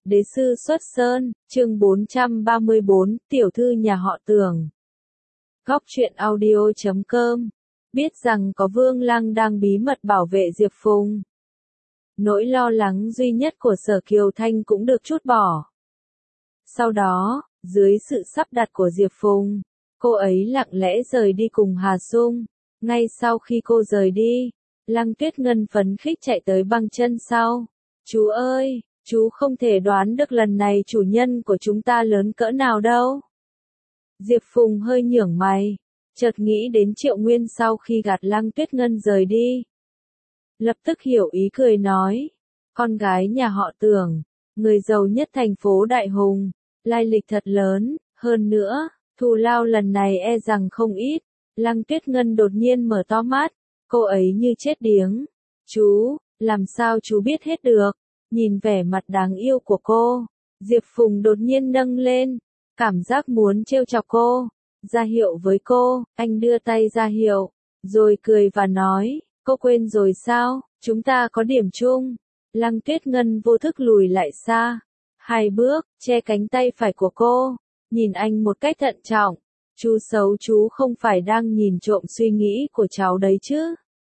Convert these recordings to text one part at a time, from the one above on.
Đế sư xuất sơn, chương 434, tiểu thư nhà họ Tưởng. Góc truyện audio.com. Biết rằng có Vương Lăng đang bí mật bảo vệ Diệp Phùng. Nỗi lo lắng duy nhất của Sở Kiều Thanh cũng được trút bỏ. Sau đó, dưới sự sắp đặt của Diệp Phùng, cô ấy lặng lẽ rời đi cùng Hà Sung. Ngay sau khi cô rời đi, Lăng Tuyết Ngân phấn khích chạy tới băng chân sau. Chú ơi! Chú không thể đoán được lần này chủ nhân của chúng ta lớn cỡ nào đâu. Diệp Phùng hơi nhướng mày, chợt nghĩ đến Triệu Nguyên sau khi gạt Lăng Tuyết Ngân rời đi. Lập tức hiểu ý cười nói, con gái nhà họ Tưởng, người giàu nhất thành phố Đại Hùng, lai lịch thật lớn, hơn nữa, thù lao lần này e rằng không ít. Lăng Tuyết Ngân đột nhiên mở to mắt, cô ấy như chết điếng. Chú, làm sao chú biết hết được? Nhìn vẻ mặt đáng yêu của cô, Diệp Phùng đột nhiên nâng lên, cảm giác muốn trêu chọc cô, ra hiệu với cô, anh đưa tay ra hiệu, rồi cười và nói, cô quên rồi sao, chúng ta có điểm chung. Lăng Tuyết Ngân vô thức lùi lại xa, 2 bước, che cánh tay phải của cô, nhìn anh một cách thận trọng, chú xấu chú không phải đang nhìn trộm suy nghĩ của cháu đấy chứ.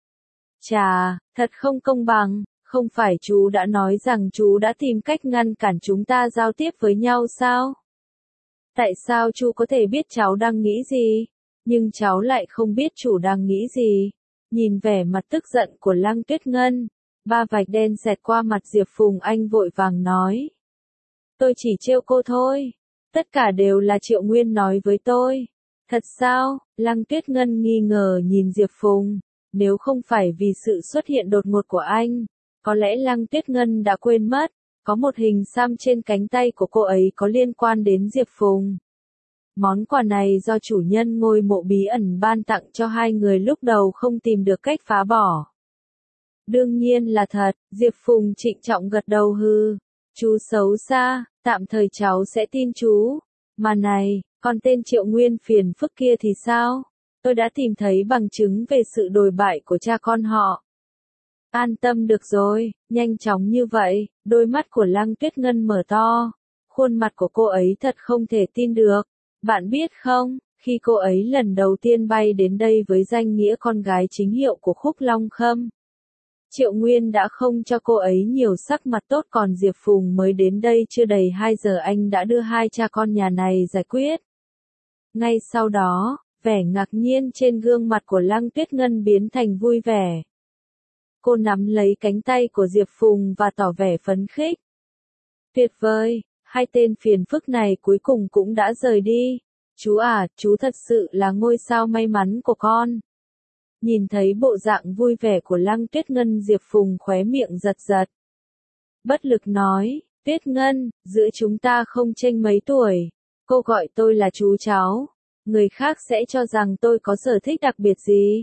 Chà, thật không công bằng. Không phải chú đã nói rằng chú đã tìm cách ngăn cản chúng ta giao tiếp với nhau sao? Tại sao chú có thể biết cháu đang nghĩ gì? Nhưng cháu lại không biết chủ đang nghĩ gì. Nhìn vẻ mặt tức giận của Lăng Tuyết Ngân, 3 vạch đen xẹt qua mặt Diệp Phùng, anh vội vàng nói. Tôi chỉ trêu cô thôi. Tất cả đều là Triệu Nguyên nói với tôi. Thật sao? Lăng Tuyết Ngân nghi ngờ nhìn Diệp Phùng. Nếu không phải vì sự xuất hiện đột ngột của anh, có lẽ Lăng Tuyết Ngân đã quên mất, có một hình xăm trên cánh tay của cô ấy có liên quan đến Diệp Phùng. Món quà này do chủ nhân ngôi mộ bí ẩn ban tặng cho hai người lúc đầu không tìm được cách phá bỏ. Đương nhiên là thật, Diệp Phùng trịnh trọng gật đầu hừ. Chú xấu xa, tạm thời cháu sẽ tin chú. Mà này, còn tên Triệu Nguyên phiền phức kia thì sao? Tôi đã tìm thấy bằng chứng về sự đồi bại của cha con họ. An tâm được rồi, nhanh chóng như vậy, đôi mắt của Lăng Tuyết Ngân mở to. Khuôn mặt của cô ấy thật không thể tin được. Bạn biết không, khi cô ấy lần đầu tiên bay đến đây với danh nghĩa con gái chính hiệu của Khúc Long Khâm, Triệu Nguyên đã không cho cô ấy nhiều sắc mặt tốt, còn Diệp Phùng mới đến đây chưa đầy 2 giờ anh đã đưa hai cha con nhà này giải quyết. Ngay sau đó, vẻ ngạc nhiên trên gương mặt của Lăng Tuyết Ngân biến thành vui vẻ. Cô nắm lấy cánh tay của Diệp Phùng và tỏ vẻ phấn khích. Tuyệt vời, hai tên phiền phức này cuối cùng cũng đã rời đi. Chú à, chú thật sự là ngôi sao may mắn của con. Nhìn thấy bộ dạng vui vẻ của Lăng Tuyết Ngân, Diệp Phùng khóe miệng giật giật. Bất lực nói, Tuyết Ngân, giữa chúng ta không chênh mấy tuổi. Cô gọi tôi là chú cháu. Người khác sẽ cho rằng tôi có sở thích đặc biệt gì.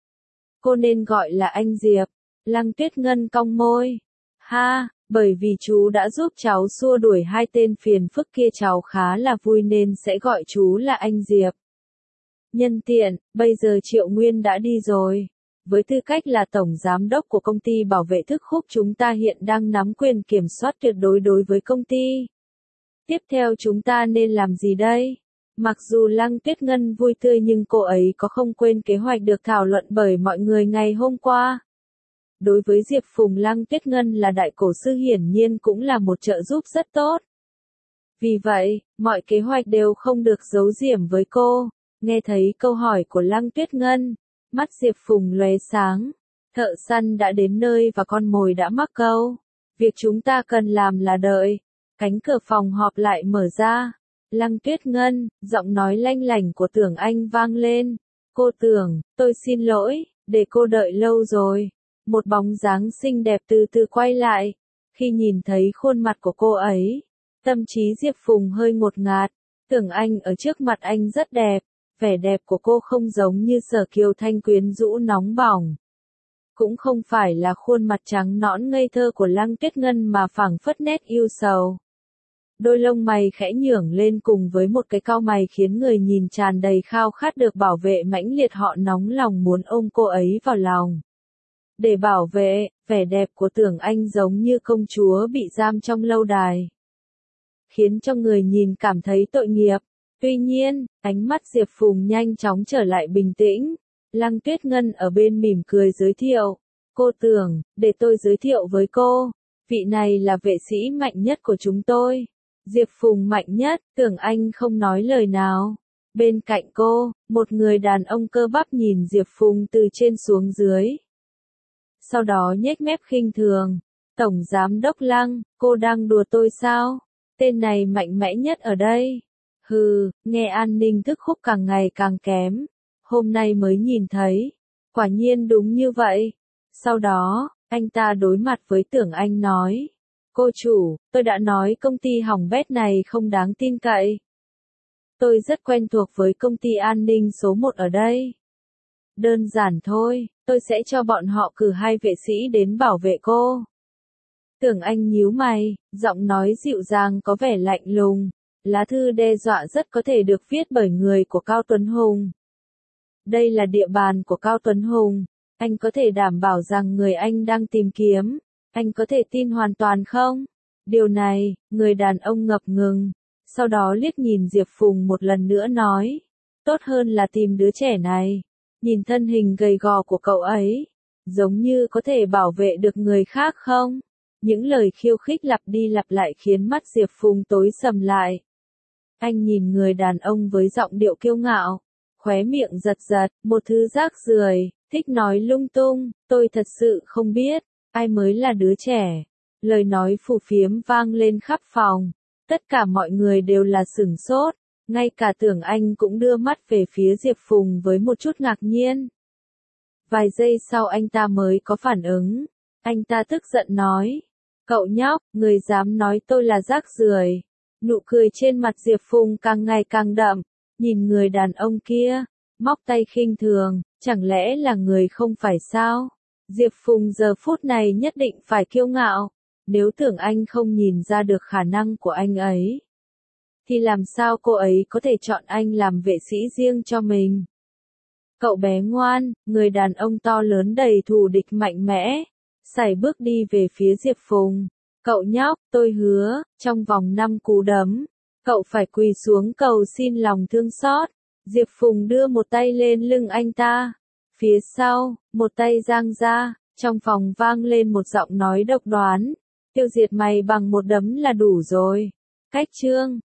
Cô nên gọi là anh Diệp. Lăng Tuyết Ngân cong môi. Ha, bởi vì chú đã giúp cháu xua đuổi hai tên phiền phức kia, cháu khá là vui nên sẽ gọi chú là anh Diệp. Nhân tiện, bây giờ Triệu Nguyên đã đi rồi. Với tư cách là tổng giám đốc của công ty bảo vệ thức Khúc, chúng ta hiện đang nắm quyền kiểm soát tuyệt đối đối với công ty. Tiếp theo chúng ta nên làm gì đây? Mặc dù Lăng Tuyết Ngân vui tươi nhưng cô ấy có không quên kế hoạch được thảo luận bởi mọi người ngày hôm qua. Đối với Diệp Phùng, Lăng Tuyết Ngân là đại cổ sư hiển nhiên cũng là một trợ giúp rất tốt. Vì vậy, mọi kế hoạch đều không được giấu giếm với cô. Nghe thấy câu hỏi của Lăng Tuyết Ngân, mắt Diệp Phùng lóe sáng. Thợ săn đã đến nơi và con mồi đã mắc câu. Việc chúng ta cần làm là đợi. Cánh cửa phòng họp lại mở ra. Lăng Tuyết Ngân, giọng nói lanh lảnh của Tưởng Anh vang lên. Cô Tưởng, tôi xin lỗi, để cô đợi lâu rồi. Một bóng dáng xinh đẹp từ từ quay lại. Khi nhìn thấy khuôn mặt của cô ấy, tâm trí Diệp Phùng hơi ngột ngạt. Tưởng Anh ở trước mặt anh rất đẹp. Vẻ đẹp của cô không giống như Sở Kiều Thanh quyến rũ nóng bỏng. Cũng không phải là khuôn mặt trắng nõn ngây thơ của Lăng Tuyết Ngân mà phảng phất nét yêu sầu. Đôi lông mày khẽ nhưởng lên cùng với một cái cau mày khiến người nhìn tràn đầy khao khát được bảo vệ mãnh liệt, họ nóng lòng muốn ôm cô ấy vào lòng. Để bảo vệ, vẻ đẹp của Tưởng Anh giống như công chúa bị giam trong lâu đài. khiến cho người nhìn cảm thấy tội nghiệp. Tuy nhiên, ánh mắt Diệp Phùng nhanh chóng trở lại bình tĩnh. Lăng Tuyết Ngân ở bên mỉm cười giới thiệu. Cô Tưởng, để tôi giới thiệu với cô. Vị này là vệ sĩ mạnh nhất của chúng tôi. Diệp Phùng mạnh nhất, Tưởng Anh không nói lời nào. Bên cạnh cô, một người đàn ông cơ bắp nhìn Diệp Phùng từ trên xuống dưới. Sau đó nhếch mép khinh thường. Tổng giám đốc Lăng, cô đang đùa tôi sao? Tên này mạnh mẽ nhất ở đây. Hừ, nghe an ninh thức khúc càng ngày càng kém. Hôm nay mới nhìn thấy. Quả nhiên đúng như vậy. Sau đó, anh ta đối mặt với Tưởng Anh nói. Cô chủ, tôi đã nói công ty hỏng bét này không đáng tin cậy. Tôi rất quen thuộc với công ty an ninh số 1 ở đây. Đơn giản thôi, tôi sẽ cho bọn họ cử 2 vệ sĩ đến bảo vệ cô. Tưởng Anh nhíu mày, giọng nói dịu dàng có vẻ lạnh lùng. Lá thư đe dọa rất có thể được viết bởi người của Cao Tuấn Hùng. Đây là địa bàn của Cao Tuấn Hùng. Anh có thể đảm bảo rằng người anh đang tìm kiếm, anh có thể tin hoàn toàn không? Điều này, người đàn ông ngập ngừng. Sau đó liếc nhìn Diệp Phùng một lần nữa nói. Tốt hơn là tìm đứa trẻ này. Nhìn thân hình gầy gò của cậu ấy. Giống như có thể bảo vệ được người khác không? Những lời khiêu khích lặp đi lặp lại khiến mắt Diệp Phùng tối sầm lại. Anh nhìn người đàn ông với giọng điệu kiêu ngạo. Khóe miệng giật giật, một thứ rác rưởi, thích nói lung tung, tôi thật sự không biết, ai mới là đứa trẻ. Lời nói phù phiếm vang lên khắp phòng. Tất cả mọi người đều là sửng sốt, ngay cả Tưởng Anh cũng đưa mắt về phía Diệp Phùng với một chút ngạc nhiên. Vài giây sau anh ta mới có phản ứng. Anh ta tức giận nói. Cậu nhóc, người dám nói tôi là rác rưởi. Nụ cười trên mặt Diệp Phùng càng ngày càng đậm. Nhìn người đàn ông kia, móc tay khinh thường, chẳng lẽ là người không phải sao? Diệp Phùng giờ phút này nhất định phải kiêu ngạo. Nếu Tưởng Anh không nhìn ra được khả năng của anh ấy, thì làm sao cô ấy có thể chọn anh làm vệ sĩ riêng cho mình? Cậu bé ngoan, người đàn ông to lớn đầy thù địch mạnh mẽ, sải bước đi về phía Diệp Phùng. Cậu nhóc, tôi hứa, trong vòng 5 cú đấm, cậu phải quỳ xuống cầu xin lòng thương xót. Diệp Phùng đưa một tay lên lưng anh ta. Phía sau, một tay giang ra, trong phòng vang lên một giọng nói độc đoán. Tiêu diệt mày bằng một đấm là đủ rồi. Cách chương